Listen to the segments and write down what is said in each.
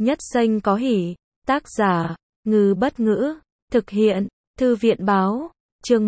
Nhất xanh có hỉ. Tác giả, Ngư Bất Ngữ. Thực hiện, Thư viện Báo. Chương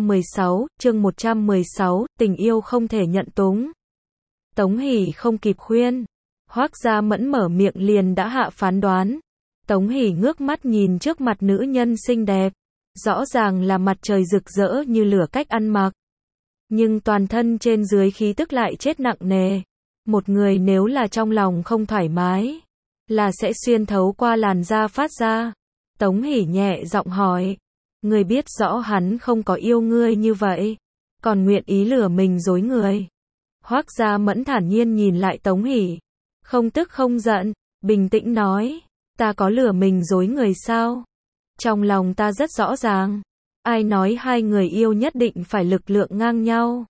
116, tình yêu không thể nhận túng. Tống Hỷ không kịp khuyên. Hoác Gia Mẫn mở miệng liền đã hạ phán đoán. Tống Hỷ ngước mắt nhìn trước mặt nữ nhân xinh đẹp. Rõ ràng là mặt trời rực rỡ như lửa cách ăn mặc. Nhưng toàn thân trên dưới khí tức lại chết nặng nề. Một người nếu là trong lòng không thoải mái, là sẽ xuyên thấu qua làn da phát ra. Tống Hỷ nhẹ giọng hỏi. Người biết rõ hắn không có yêu ngươi như vậy, còn nguyện ý lừa mình dối người. Hoác Gia Mẫn thản nhiên nhìn lại Tống Hỷ. Không tức không giận, bình tĩnh nói. Ta có lừa mình dối người sao? Trong lòng ta rất rõ ràng. Ai nói hai người yêu nhất định phải lực lượng ngang nhau?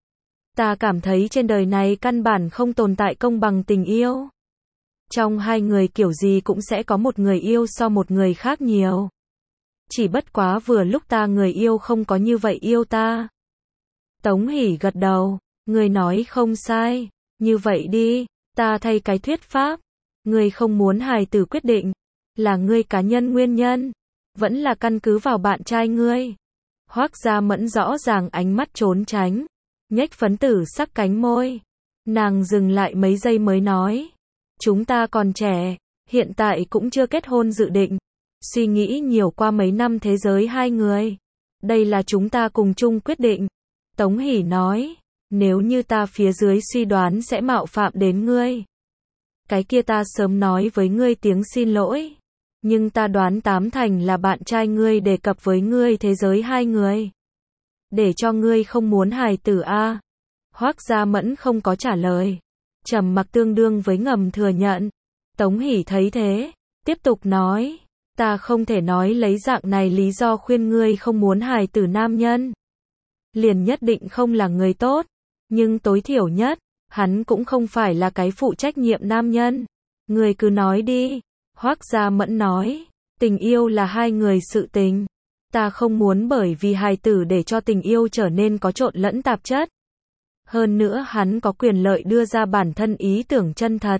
Ta cảm thấy trên đời này căn bản không tồn tại công bằng tình yêu. Trong hai người kiểu gì cũng sẽ có một người yêu so một người khác nhiều. Chỉ bất quá vừa lúc ta người yêu không có như vậy yêu ta. Tống Hỷ gật đầu. Người nói không sai. Như vậy đi, ta thay cái thuyết pháp. Người không muốn hài tử quyết định. Là ngươi cá nhân nguyên nhân. Vẫn là căn cứ vào bạn trai ngươi. Hoác Gia Mẫn rõ ràng ánh mắt trốn tránh. Nhếch phấn tử sắc cánh môi. Nàng dừng lại mấy giây mới nói. Chúng ta còn trẻ, hiện tại cũng chưa kết hôn dự định. Suy nghĩ nhiều qua mấy năm thế giới hai người. Đây là chúng ta cùng chung quyết định. Tống Hỷ nói. Nếu như ta phía dưới suy đoán sẽ mạo phạm đến ngươi, cái kia ta sớm nói với ngươi tiếng xin lỗi. Nhưng ta đoán tám thành là bạn trai ngươi đề cập với ngươi thế giới hai người. Để cho ngươi không muốn hài tử a. Hoác Gia Mẫn không có trả lời. Trầm mặc tương đương với ngầm thừa nhận. Tống Hỷ thấy thế, tiếp tục nói. Ta không thể nói lấy dạng này lý do khuyên ngươi không muốn hài tử nam nhân liền nhất định không là người tốt. Nhưng tối thiểu nhất, hắn cũng không phải là cái phụ trách nhiệm nam nhân. Người cứ nói đi. Hoác Gia Mẫn nói. Tình yêu là hai người sự tình. Ta không muốn bởi vì hài tử để cho tình yêu trở nên có trộn lẫn tạp chất. Hơn nữa hắn có quyền lợi đưa ra bản thân ý tưởng chân thật.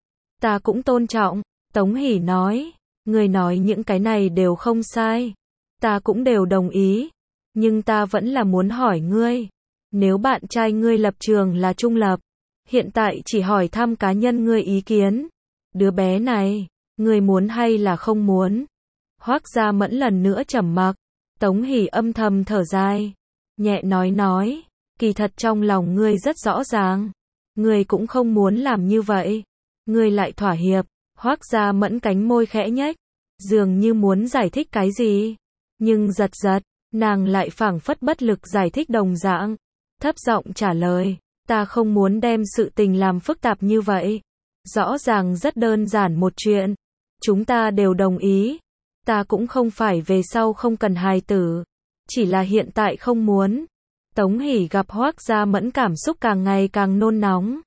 Ta cũng tôn trọng. Tống Hỷ nói. Người nói những cái này đều không sai. Ta cũng đều đồng ý. Nhưng ta vẫn là muốn hỏi ngươi. Nếu bạn trai ngươi lập trường là trung lập, hiện tại chỉ hỏi thăm cá nhân ngươi ý kiến. Đứa bé này, ngươi muốn hay là không muốn? Hoác Gia Mẫn lần nữa trầm mặc. Tống Hỷ âm thầm thở dài. Nhẹ nói. Kỳ thật trong lòng ngươi rất rõ ràng. Ngươi cũng không muốn làm như vậy. Ngươi lại thỏa hiệp. Hoác Gia Mẫn cánh môi khẽ nhếch. Dường như muốn giải thích cái gì. Nhưng giật, nàng lại phảng phất bất lực giải thích đồng dạng. Thấp giọng trả lời. Ta không muốn đem sự tình làm phức tạp như vậy. Rõ ràng rất đơn giản một chuyện. Chúng ta đều đồng ý. Ta cũng không phải về sau không cần hài tử. Chỉ là hiện tại không muốn. Tống Hỷ gặp Hoác Gia Mẫn cảm xúc càng ngày càng nôn nóng.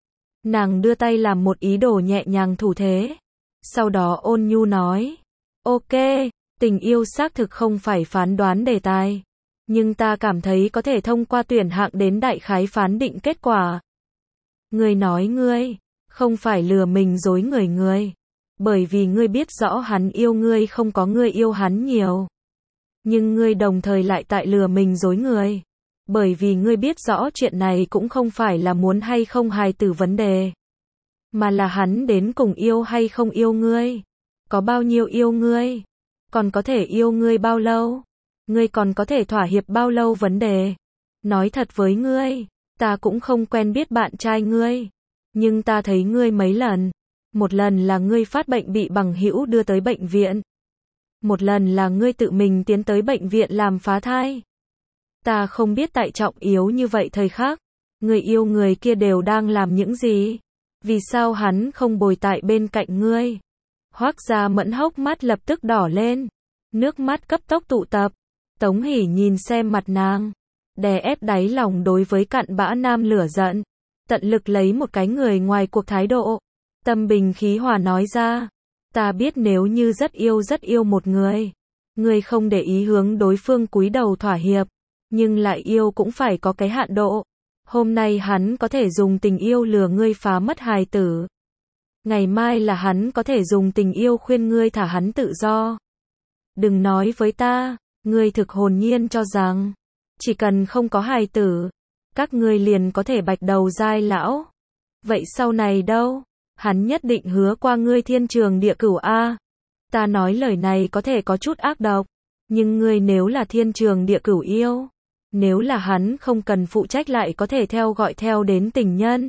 Nàng đưa tay làm một ý đồ nhẹ nhàng thủ thế. Sau đó ôn nhu nói. Ok, tình yêu xác thực không phải phán đoán đề tài. Nhưng ta cảm thấy có thể thông qua tuyển hạng đến đại khái phán định kết quả. Ngươi nói ngươi không phải lừa mình dối người. Bởi vì ngươi biết rõ hắn yêu ngươi không có ngươi yêu hắn nhiều. Nhưng ngươi đồng thời lại tại lừa mình dối người. Bởi vì ngươi biết rõ chuyện này cũng không phải là muốn hay không hài tử vấn đề. Mà là hắn đến cùng yêu hay không yêu ngươi. Có bao nhiêu yêu ngươi. Còn có thể yêu ngươi bao lâu. Ngươi còn có thể thỏa hiệp bao lâu vấn đề. Nói thật với ngươi, ta cũng không quen biết bạn trai ngươi. Nhưng ta thấy ngươi mấy lần. Một lần là ngươi phát bệnh bị bằng hữu đưa tới bệnh viện. Một lần là ngươi tự mình tiến tới bệnh viện làm phá thai. Ta không biết tại trọng yếu như vậy thời khắc, người yêu người kia đều đang làm những gì. Vì sao hắn không bồi tại bên cạnh ngươi? Hoác Gia Mẫn hốc mắt lập tức đỏ lên. Nước mắt cấp tốc tụ tập. Tống Hỷ nhìn xem mặt nàng. Đè ép đáy lòng đối với cặn bã nam lửa giận. Tận lực lấy một cái người ngoài cuộc thái độ. Tâm bình khí hòa nói ra. Ta biết nếu như rất yêu một người. Ngươi không để ý hướng đối phương cúi đầu thỏa hiệp. Nhưng lại yêu cũng phải có cái hạn độ. Hôm nay hắn có thể dùng tình yêu lừa ngươi phá mất hài tử. Ngày mai là hắn có thể dùng tình yêu khuyên ngươi thả hắn tự do. Đừng nói với ta, ngươi thực hồn nhiên cho rằng, chỉ cần không có hài tử, các ngươi liền có thể bạch đầu giai lão. Vậy sau này đâu? Hắn nhất định hứa qua ngươi thiên trường địa cửu a. Ta nói lời này có thể có chút ác độc, nhưng ngươi nếu là thiên trường địa cửu yêu, nếu là hắn không cần phụ trách lại có thể theo gọi theo đến tình nhân.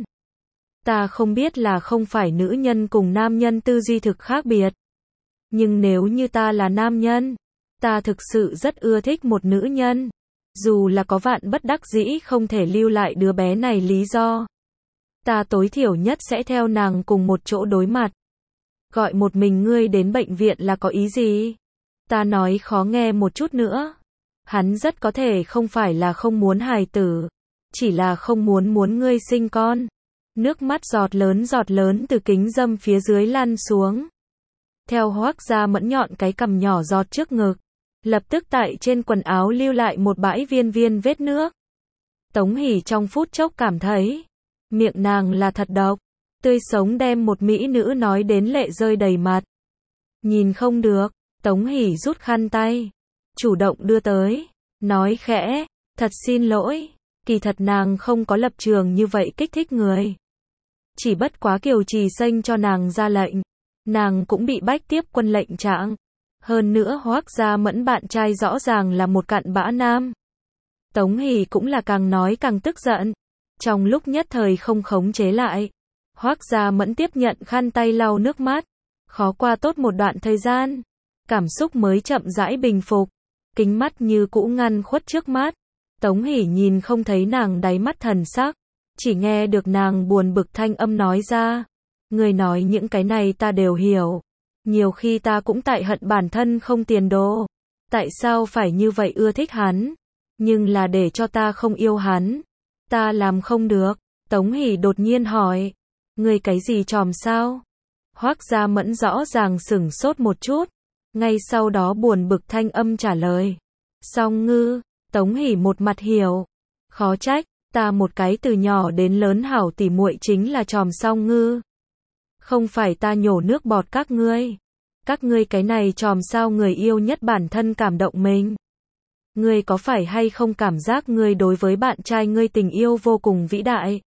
Ta không biết là không phải nữ nhân cùng nam nhân tư duy thực khác biệt. Nhưng nếu như ta là nam nhân, ta thực sự rất ưa thích một nữ nhân. Dù là có vạn bất đắc dĩ không thể lưu lại đứa bé này lý do. Ta tối thiểu nhất sẽ theo nàng cùng một chỗ đối mặt. Gọi một mình ngươi đến bệnh viện là có ý gì? Ta nói khó nghe một chút nữa. Hắn rất có thể không phải là không muốn hài tử, chỉ là không muốn ngươi sinh con. Nước mắt giọt lớn từ kính dâm phía dưới lăn xuống. Theo Hoắc Gia Mẫn nhọn cái cằm nhỏ giọt trước ngực, lập tức tại trên quần áo lưu lại một bãi viên vết nước. Tống Hỷ trong phút chốc cảm thấy, miệng nàng là thật độc, tươi sống đem một mỹ nữ nói đến lệ rơi đầy mặt. Nhìn không được, Tống Hỷ rút khăn tay, chủ động đưa tới, nói khẽ, thật xin lỗi, kỳ thật nàng không có lập trường như vậy kích thích người. Chỉ bất quá Kiều Trì Xanh cho nàng ra lệnh, nàng cũng bị bách tiếp quân lệnh trạng. Hơn nữa Hoắc Gia Mẫn bạn trai rõ ràng là một cặn bã nam. Tống Hỷ cũng là càng nói càng tức giận. Trong lúc nhất thời không khống chế lại, Hoắc Gia Mẫn tiếp nhận khăn tay lau nước mắt. Khó qua tốt một đoạn thời gian, cảm xúc mới chậm rãi bình phục. Kính mắt như cũ ngăn khuất trước mắt. Tống Hỷ nhìn không thấy nàng đáy mắt thần sắc, chỉ nghe được nàng buồn bực thanh âm nói ra. Người nói những cái này ta đều hiểu. Nhiều khi ta cũng tại hận bản thân không tiền đồ. Tại sao phải như vậy ưa thích hắn? Nhưng là để cho ta không yêu hắn. Ta làm không được. Tống Hỷ đột nhiên hỏi. Người cái gì tròm sao? Hoắc Gia Mẫn rõ ràng sửng sốt một chút. Ngay sau đó buồn bực thanh âm trả lời. Song ngư. Tống Hỷ một mặt hiểu. Khó trách, ta một cái từ nhỏ đến lớn hảo tỉ muội chính là tròm song ngư. Không phải ta nhổ nước bọt các ngươi. Các ngươi cái này tròm sao người yêu nhất bản thân cảm động mình. Ngươi có phải hay không cảm giác ngươi đối với bạn trai ngươi tình yêu vô cùng vĩ đại?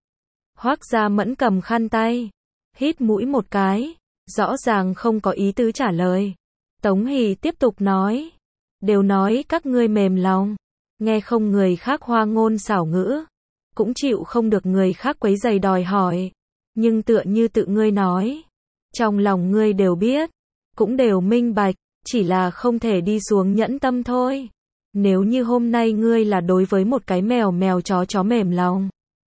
Hoắc Gia Mẫn cầm khăn tay, hít mũi một cái, rõ ràng không có ý tứ trả lời. Tống Hỷ tiếp tục nói, đều nói các ngươi mềm lòng, nghe không người khác hoa ngôn xảo ngữ, cũng chịu không được người khác quấy rầy đòi hỏi, nhưng tựa như tự ngươi nói, trong lòng ngươi đều biết, cũng đều minh bạch, chỉ là không thể đi xuống nhẫn tâm thôi. Nếu như hôm nay ngươi là đối với một cái mèo chó mềm lòng,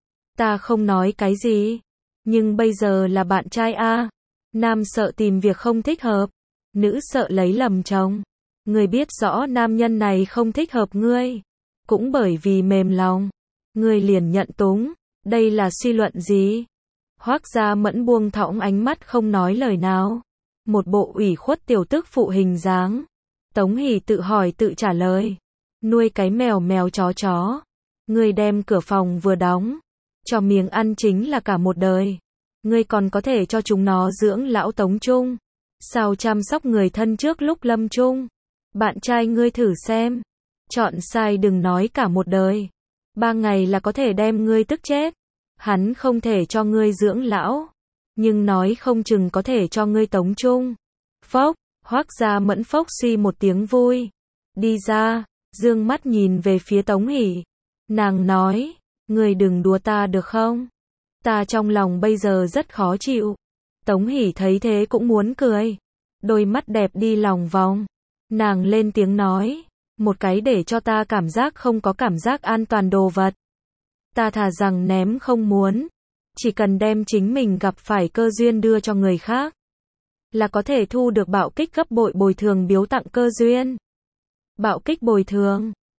ta không nói cái gì, nhưng bây giờ là bạn trai a, nam sợ tìm việc không thích hợp, nữ sợ lấy lầm chồng. Ngươi biết rõ nam nhân này không thích hợp ngươi, cũng bởi vì mềm lòng, ngươi liền nhận túng, đây là suy luận gì? Hoắc Gia Mẫn buông thõng ánh mắt không nói lời nào, một bộ ủy khuất tiểu tức phụ hình dáng. Tống Hỷ tự hỏi tự trả lời, nuôi cái mèo chó, ngươi đem cửa phòng vừa đóng, cho miếng ăn chính là cả một đời, ngươi còn có thể cho chúng nó dưỡng lão Tống Trung, sao chăm sóc người thân trước lúc lâm chung. Bạn trai ngươi thử xem, chọn sai đừng nói cả một đời, 3 ngày là có thể đem ngươi tức chết. Hắn không thể cho ngươi dưỡng lão, nhưng nói không chừng có thể cho ngươi Tống Trung. Phốc, Hoắc Gia Mẫn phốc suy một tiếng vui, đi ra, dương mắt nhìn về phía Tống Hỷ. Nàng nói, ngươi đừng đùa ta được không? Ta trong lòng bây giờ rất khó chịu. Tống Hỷ thấy thế cũng muốn cười, đôi mắt đẹp đi lòng vòng. Nàng lên tiếng nói, một cái để cho ta cảm giác không có cảm giác an toàn đồ vật. Ta thà rằng ném không muốn, chỉ cần đem chính mình gặp phải cơ duyên đưa cho người khác, là có thể thu được bạo kích gấp bội bồi thường biếu tặng cơ duyên. Bạo kích bồi thường,